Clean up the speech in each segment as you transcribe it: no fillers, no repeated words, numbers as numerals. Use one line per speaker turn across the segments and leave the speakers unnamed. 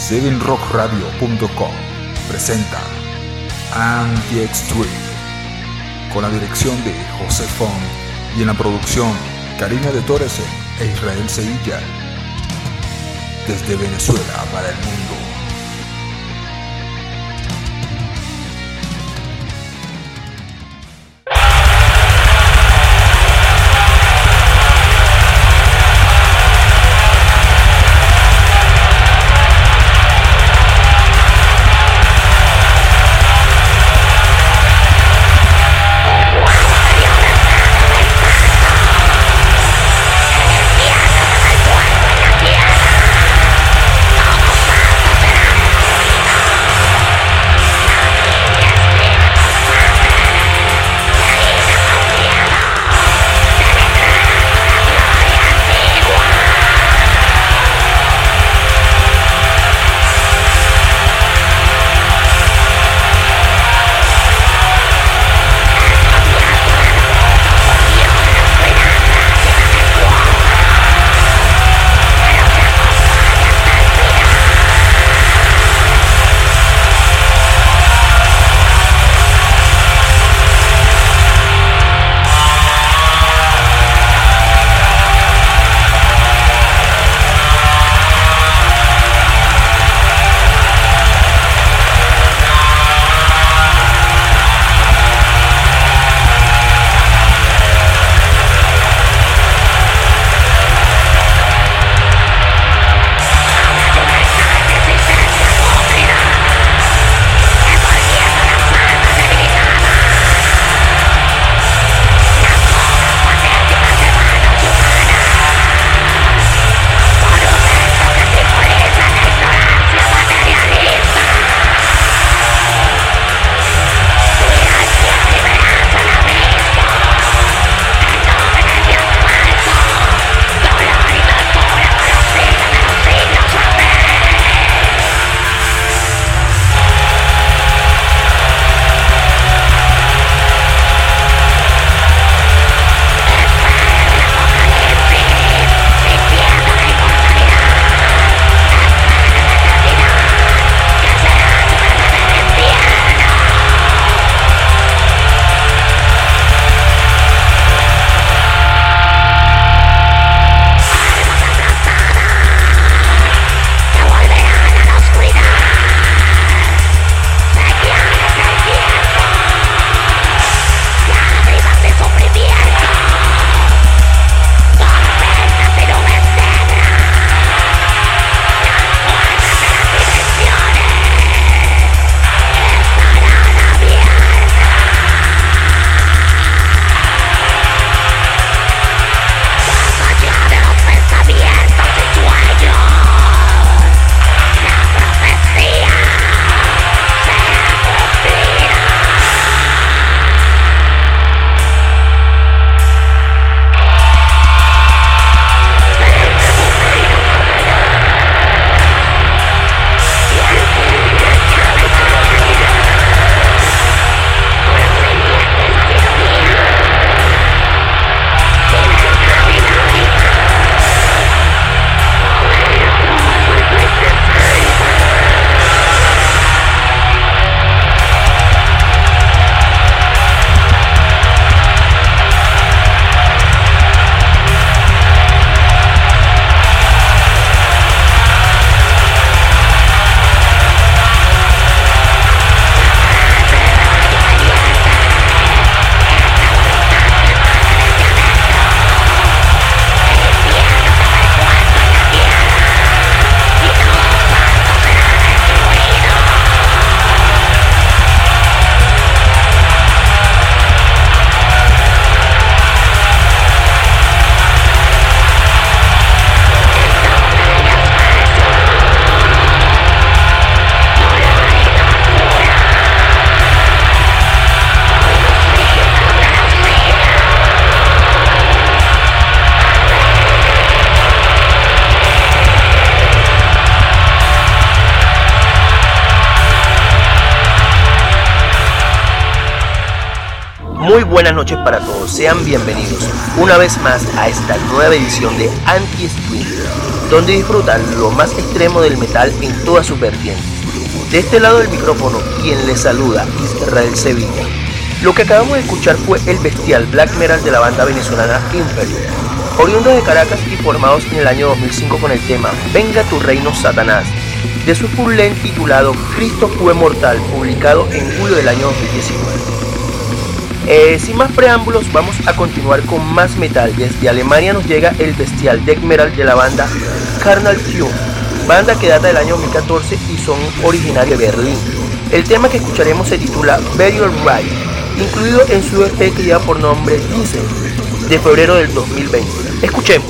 7rockradio.com presenta Anti-Extreme, con la dirección de José Font y en la producción Karina de Torres e Israel Sevilla, desde Venezuela para el mundo.
Muy buenas noches para todos, sean bienvenidos una vez más a esta nueva edición de Anti-Extreme, donde disfrutan lo más extremo del metal en todas sus vertientes. De este lado del micrófono, quien les saluda, Israel Sevilla. Lo que acabamos de escuchar fue el bestial black metal de la banda venezolana Imperium, oriundos de Caracas y formados en el año 2005 con el tema Venga tu reino Satanás, de su full length titulado Cristo fue mortal, publicado en julio del año 2019. Sin más preámbulos, vamos a continuar con más metal. Desde Alemania nos llega el bestial death metal de la banda Carnal Tune, banda que data del año 2014 y son originarios de Berlín. El tema que escucharemos se titula Burial Rite, incluido en su EP que lleva por nombre Diesel, de febrero del 2020. Escuchemos.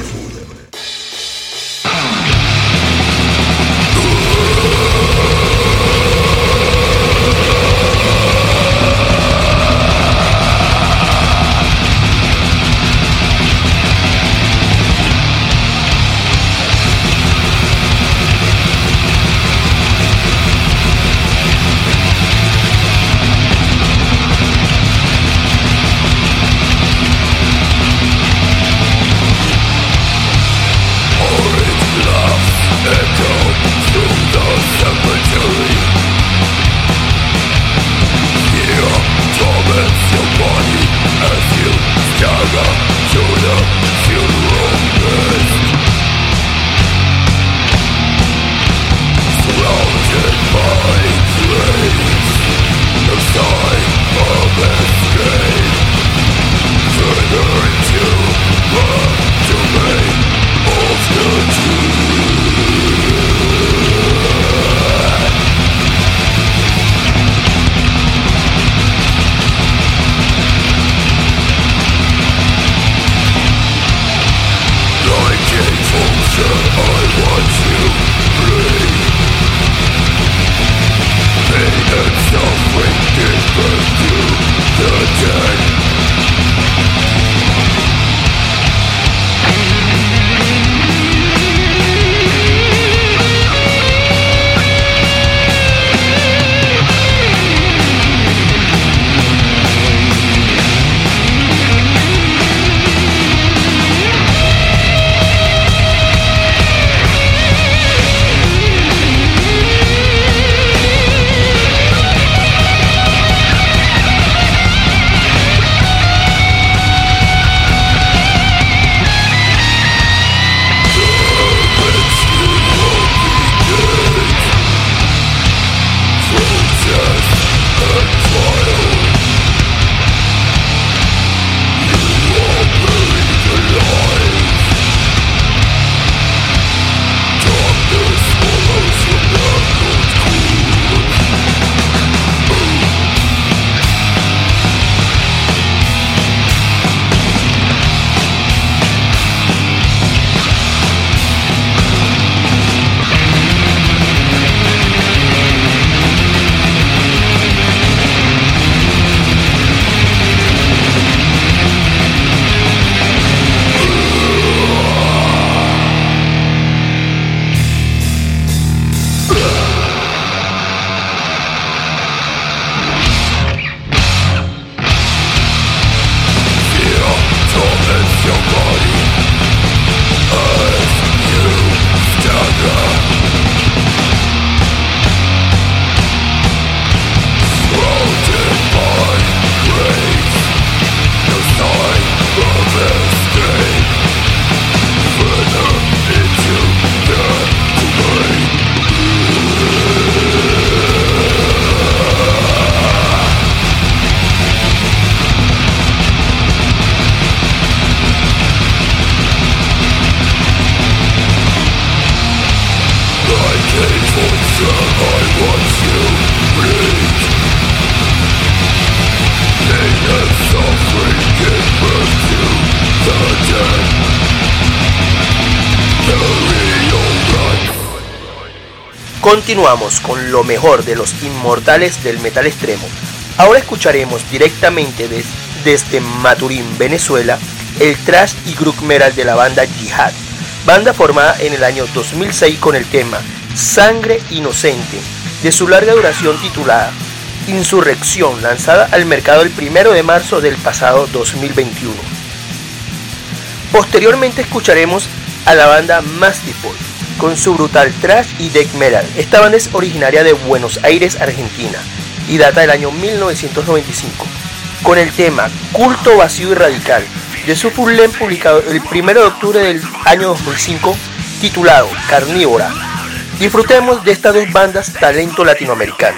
Continuamos con lo mejor de los inmortales del metal extremo. Ahora escucharemos directamente desde Maturín, Venezuela, el thrash y groove metal de la banda Jihad, banda formada en el año 2006 con el tema Sangre Inocente, de su larga duración titulada Insurrección, lanzada al mercado el 1 de marzo del pasado 2021. Posteriormente escucharemos a la banda Mastifful, con su brutal thrash y death metal. Esta banda es originaria de Buenos Aires, Argentina, y data del año 1995, con el tema Culto Vacío y Radical, de su full length publicado el 1 de octubre del año 2005, titulado Carnívora. Disfrutemos de estas dos bandas talento latinoamericano.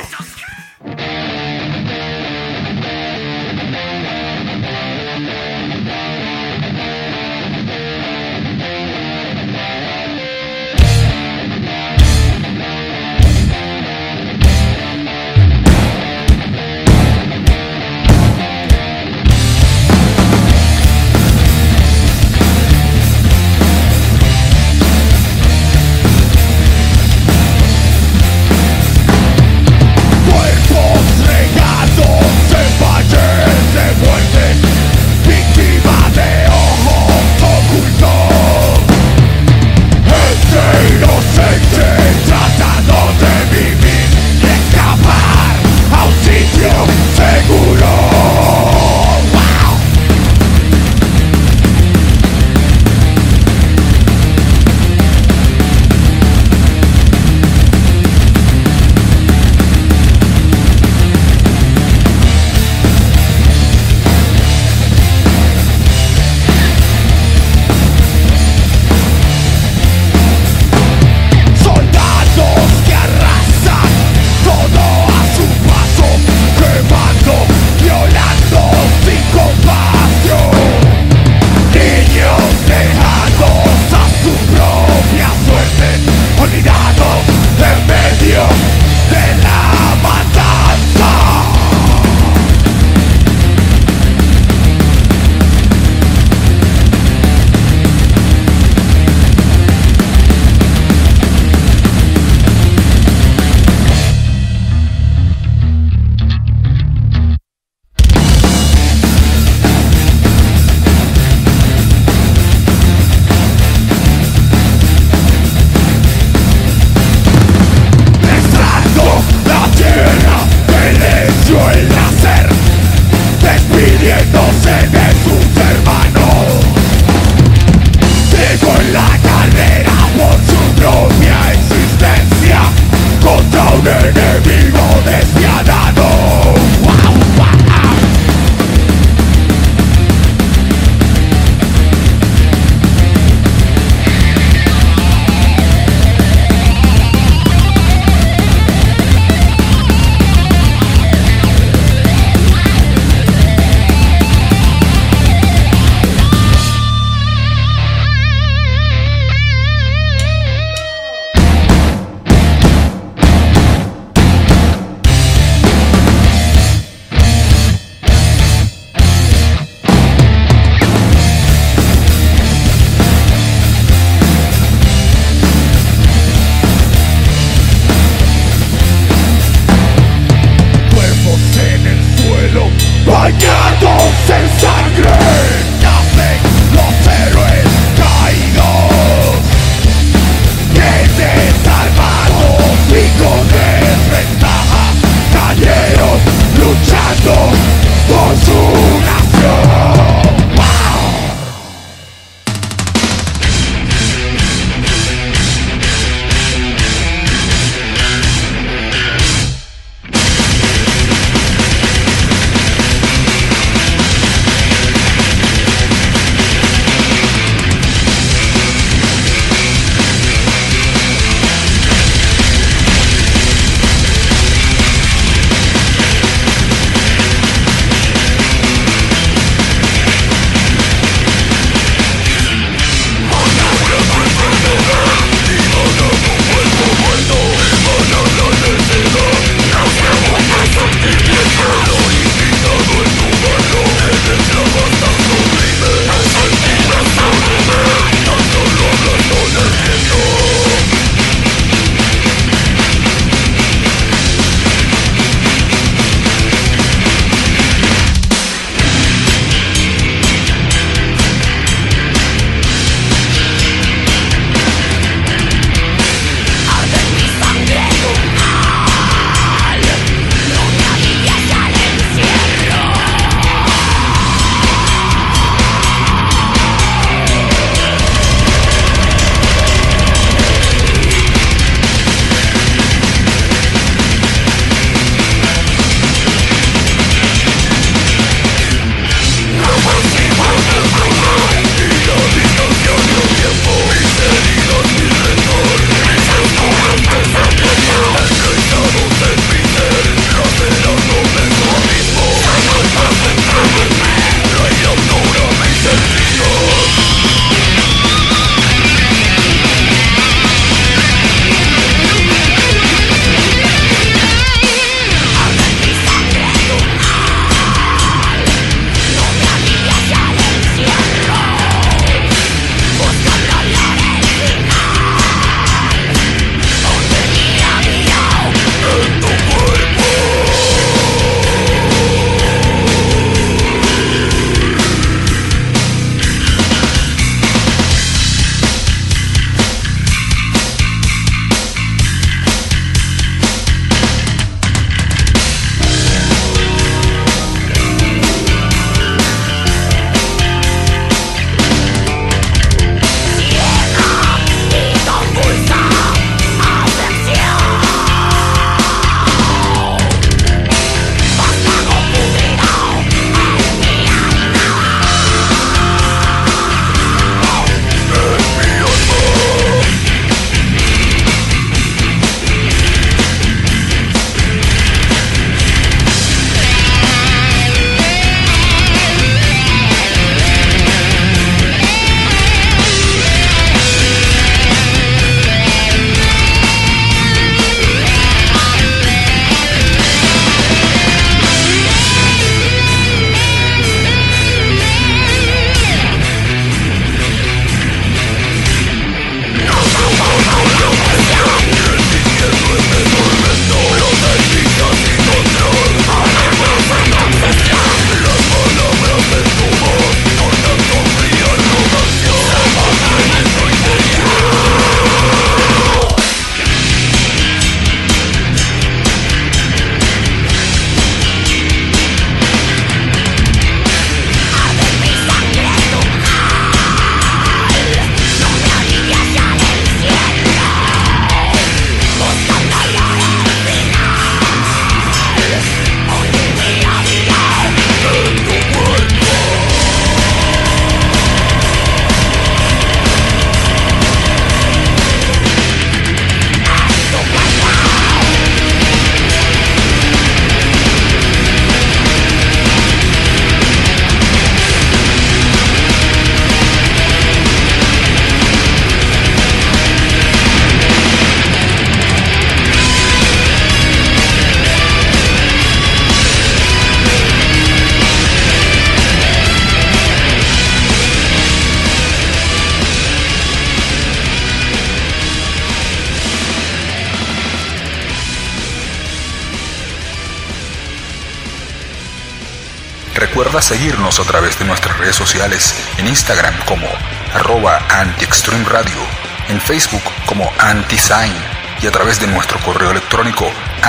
recuerda seguirnos a través de nuestras redes sociales, en Instagram como @antiextremeradio, en Facebook como antisign y a través de nuestro correo electrónico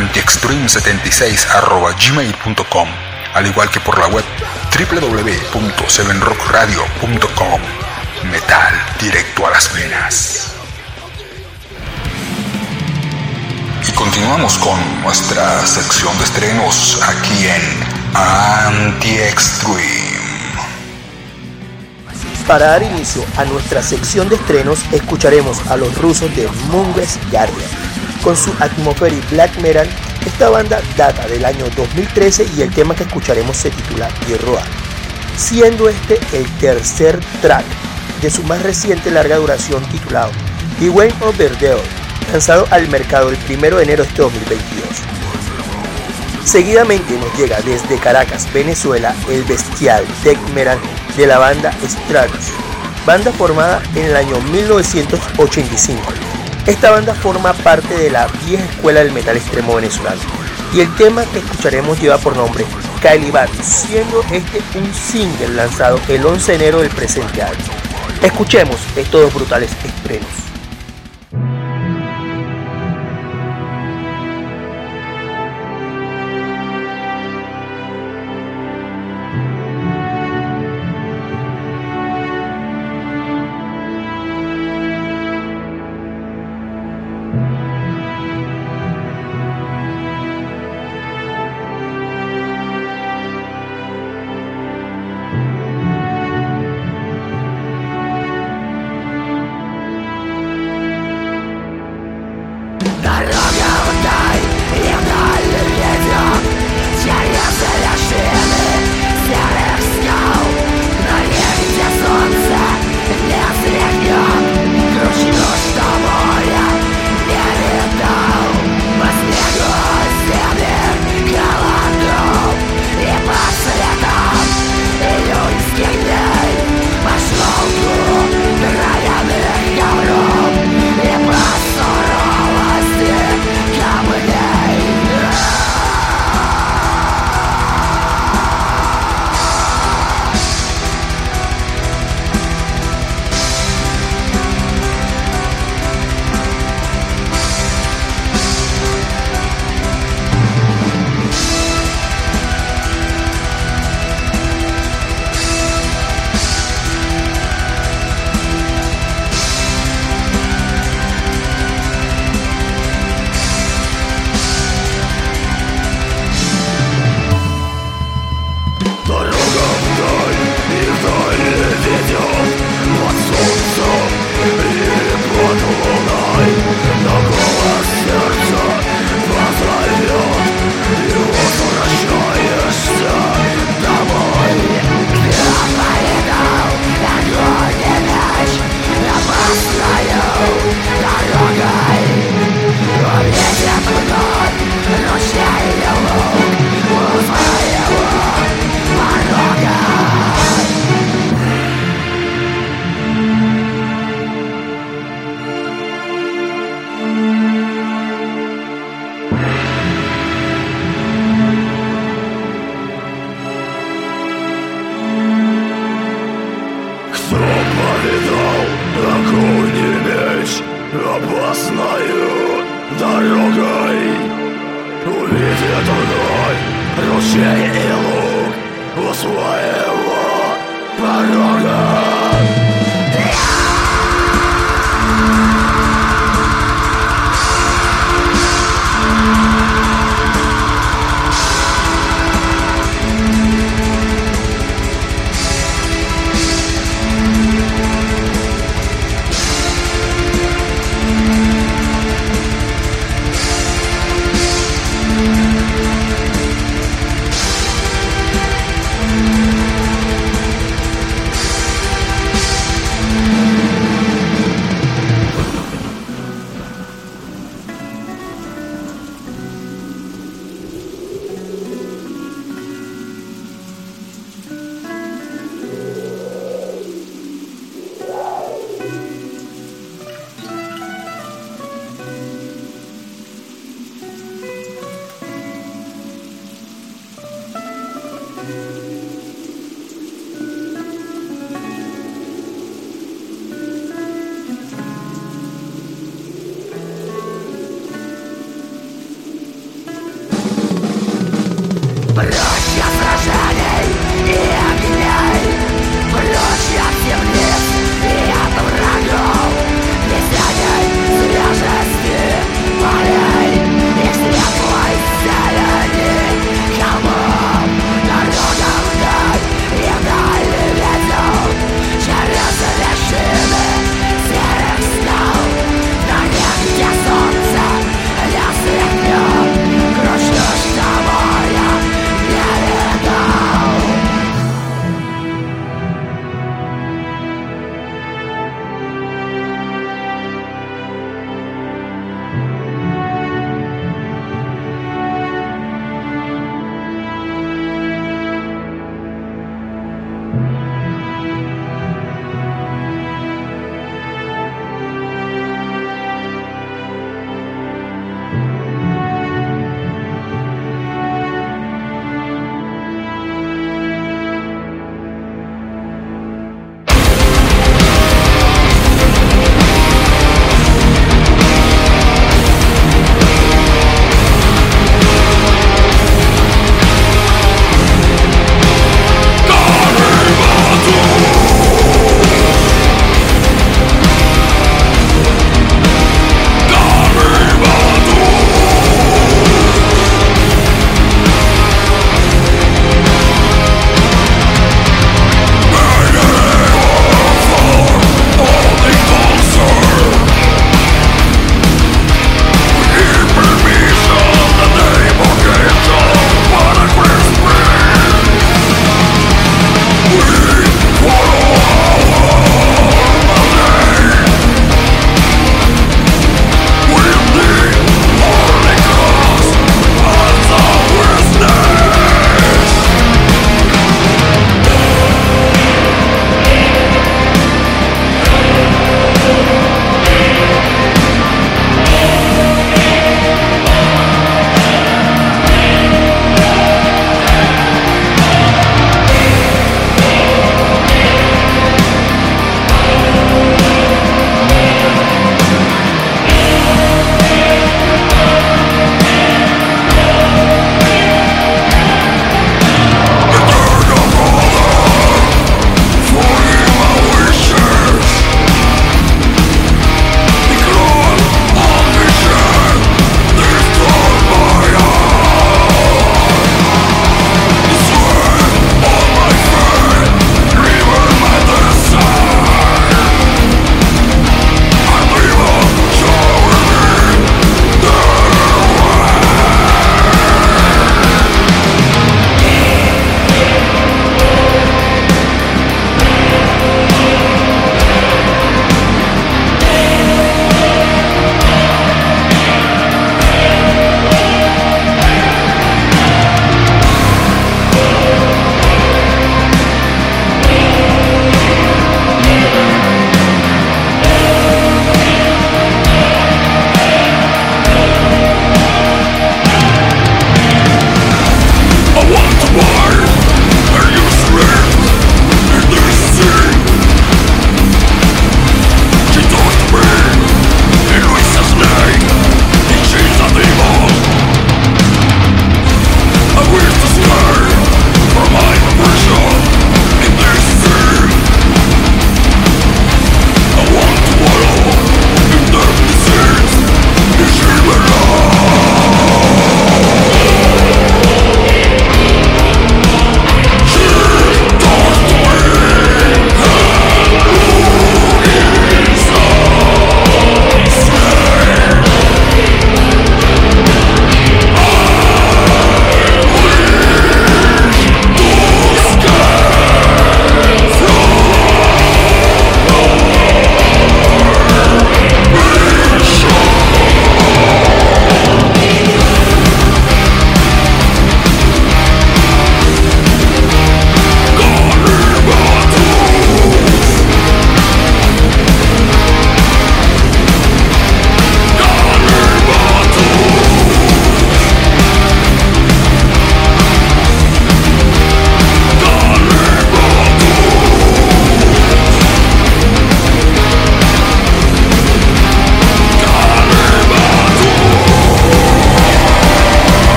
antiextreme76@gmail.com, al igual que por la web www.7rockradio.com. Metal directo a las venas. Y continuamos con nuestra sección de estrenos aquí en Anti-Extreme.
Para dar inicio a nuestra sección de estrenos, escucharemos a los rusos de Mungus Guardian con su atmospheric black metal. Esta banda data del año 2013 y el tema que escucharemos se titula Hierroa, siendo este el tercer track de su más reciente larga duración titulado The Way of the Devil, lanzado al mercado el 1 de enero de este 2022. Seguidamente nos llega desde Caracas, Venezuela, el bestial death metal de la banda Stratus, banda formada en el año 1985. Esta banda forma parte de la vieja escuela del metal extremo venezolano y el tema que escucharemos lleva por nombre Caliban, siendo este un single lanzado el 11 de enero del presente año. Escuchemos estos dos brutales estrenos.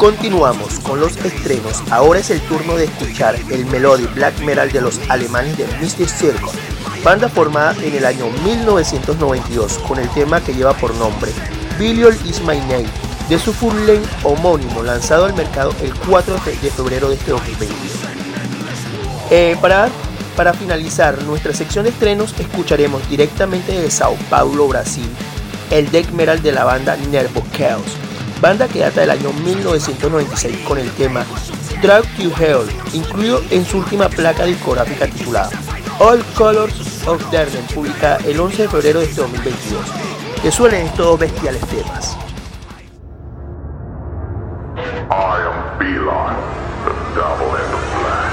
Continuamos con los estrenos. Ahora es el turno de escuchar el melodic black metal de los alemanes de Mystic Circle, banda formada en el año 1992 con el tema que lleva por nombre Belial Is My Name, de su full length homónimo lanzado al mercado el 4 de febrero de este 2022. Para finalizar nuestra sección de estrenos, escucharemos directamente de Sao Paulo, Brasil, el death metal de la banda Nervo Chaos, banda que data del año 1996 con el tema Drag to Hell, incluido en su última placa discográfica titulada All Colors of Darkness, publicada el 11 de febrero de este 2022. Que suelen estos dos bestiales temas.
I am Belon, the devil in the flesh.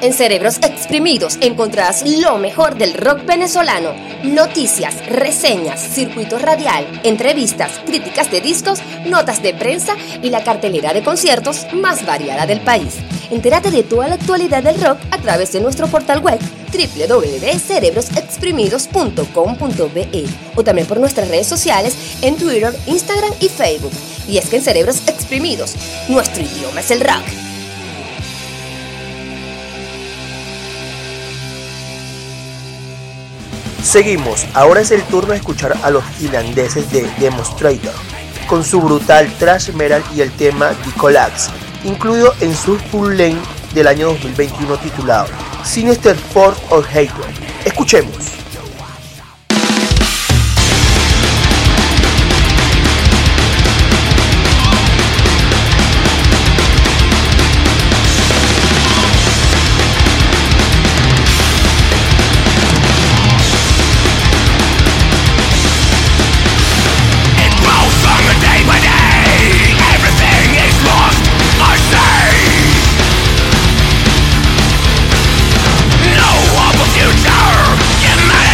En Cerebros Exprimidos encontrarás lo mejor del rock venezolano. Noticias, reseñas, circuito radial, entrevistas, críticas de discos, notas de prensa y la cartelera de conciertos más variada del país. Entérate de toda la actualidad del rock a través de nuestro portal web www.cerebrosexprimidos.com.be o también por nuestras redes sociales en Twitter, Instagram y Facebook. Y es que en Cerebros Exprimidos, nuestro idioma es el rock.
Seguimos, ahora es el turno de escuchar a los finlandeses de Demonstrator, con su brutal thrash metal y el tema The Collapse, incluido en su full length del año 2021 titulado Sinister Force of Hatred. Escuchemos.
Future, get mad.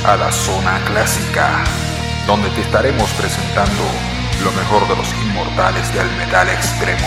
a la Zona Clásica, donde te estaremos presentando lo mejor de los inmortales del metal extremo.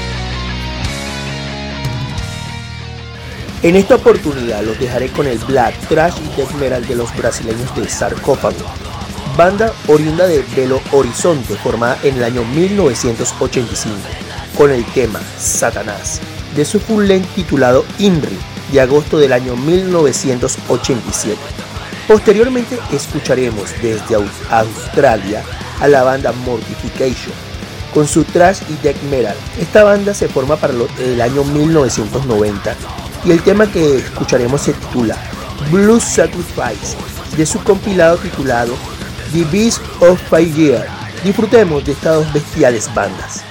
En esta oportunidad los dejaré con el black, thrash y death metal de los brasileños de Sarcófago, banda oriunda de Belo Horizonte formada en el año 1985, con el tema Satanás, de su full length titulado INRI, de agosto del año 1987. Posteriormente escucharemos desde Australia a la banda Mortification, con su thrash y death metal. Esta banda se forma para el año 1990 y el tema que escucharemos se titula Blue Sacrifice, de su compilado titulado The Beast of Fire. Disfrutemos de estas dos bestiales bandas.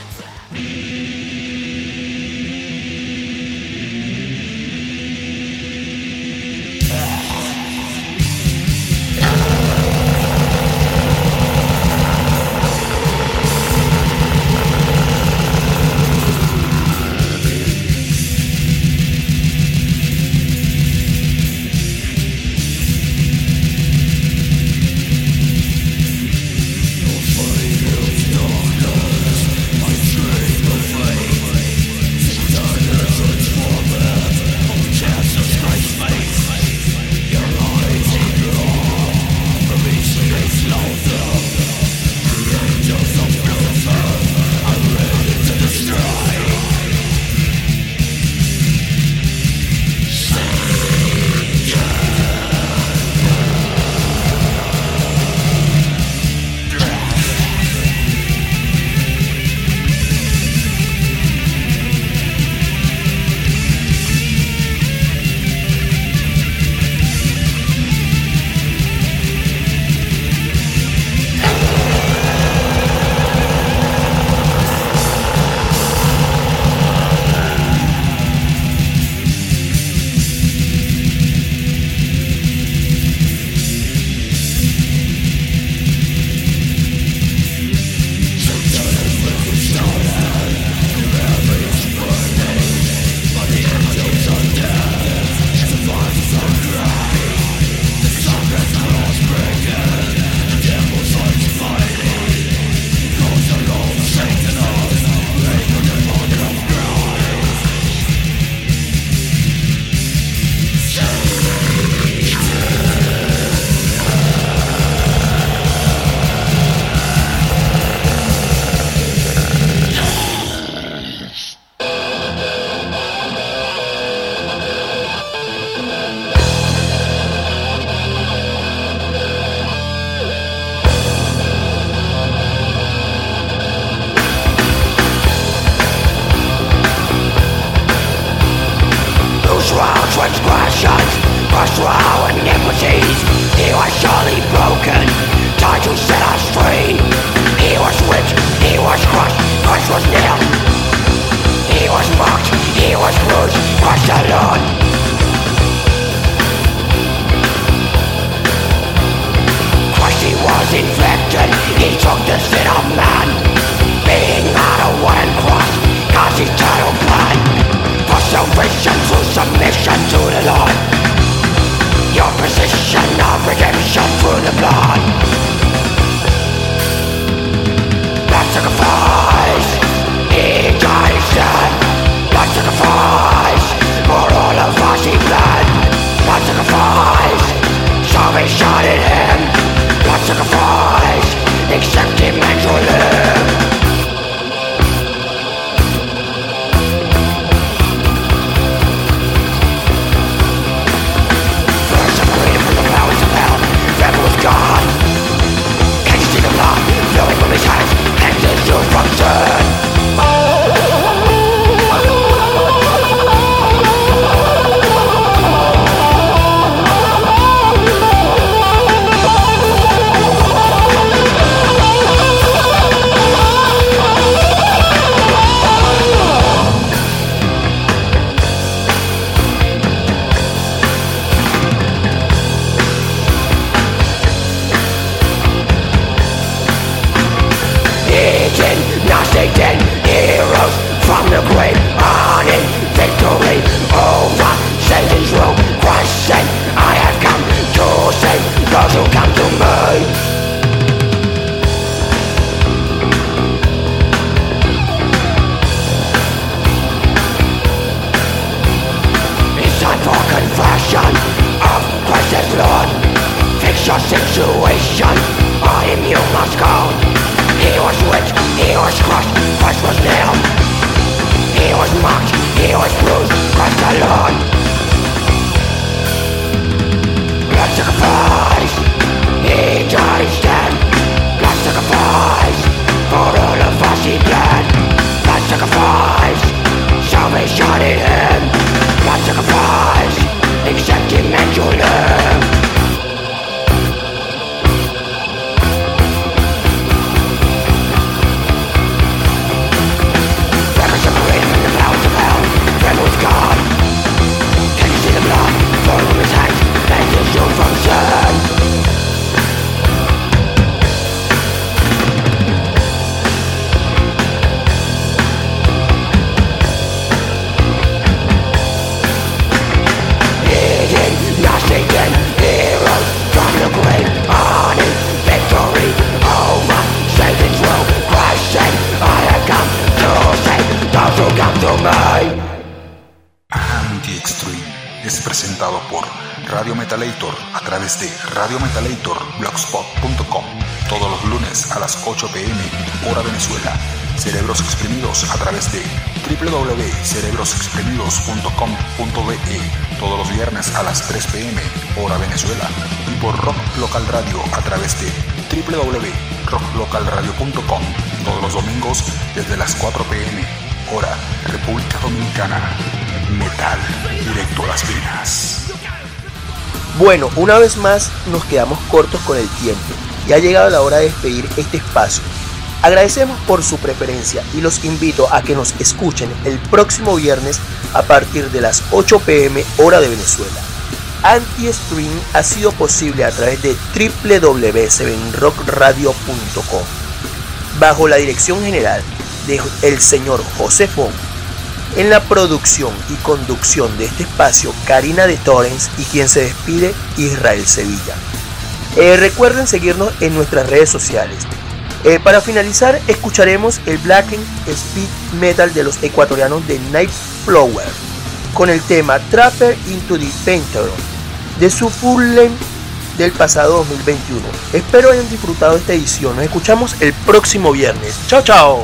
Transgressions, crushed through our iniquities. He was surely broken, died to set us free. He was whipped, he was crushed, Christ was nailed. He was mocked, he was bruised, crushed alone. Christ he was infected, he took the sin of man. Being on a wooden cross, God's eternal plan. For salvation through submission to the Lord. Your position of redemption through the blood. Blood sacrifice, he died instead. Blood sacrifice, for all of us he bled. Blood sacrifice, salvation in him. Blood sacrifice, accept him and to live. God, can you see the blood flowing from his hands and his soul from turn? Satan, heroes from the grave, on in victory over Satan's rule. Christ said, I have come to save those who come to me. It's time for confession of Christ's blood. Fix your situation, or him you must go. He was whipped, he was crushed, Christ was nailed. He was mocked, he was bruised, Christ alone. Blood sacrifice, he died instead. Blood sacrifice, for all of us he bled. Blood sacrifice, salvation in him. Blood sacrifice, accept him and you live. God, can you see the blood falling from his hands, cleansing you from sin? He did nothing then, he rose from the grave, earning victory over Satan's will. Christ said, I have come to save those who come to me.
Anti-Extreme es presentado por Radio Metalator a través de radiometalatorblogspot.com todos los lunes a las 8 p.m. hora Venezuela. Cerebros Exprimidos a través de www.cerebrosexprimidos.com.be todos los viernes a las 3 p.m. hora Venezuela. Y por Rock Local Radio a través de www.rocklocalradio.com todos los domingos desde las 4 p.m. hora República Dominicana. Metal directo a las venas.
Bueno, una vez más nos quedamos cortos con el tiempo y ha llegado la hora de despedir este espacio. Agradecemos por su preferencia y los invito a que nos escuchen el próximo viernes a partir de las 8 p.m. hora de Venezuela. Anti-Stream ha sido posible a través de www.7rockradio.com bajo la dirección general de el señor José Fon. En la producción y conducción de este espacio, Karina de Torrens, y quien se despide, Israel Sevilla. Recuerden seguirnos en nuestras redes sociales. Para finalizar, escucharemos el Black Speed Metal de los ecuatorianos de Nightflower con el tema Trapper into the Painter de su full length del pasado 2021. Espero hayan disfrutado esta edición. Nos escuchamos el próximo viernes. ¡Chao, chao!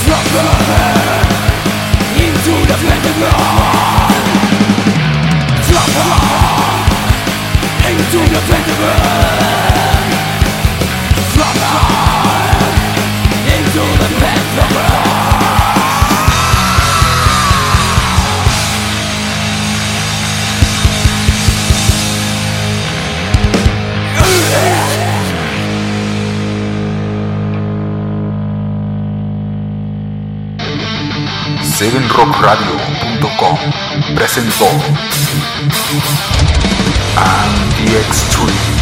SevenRockRadio.com presentó And the Extreme.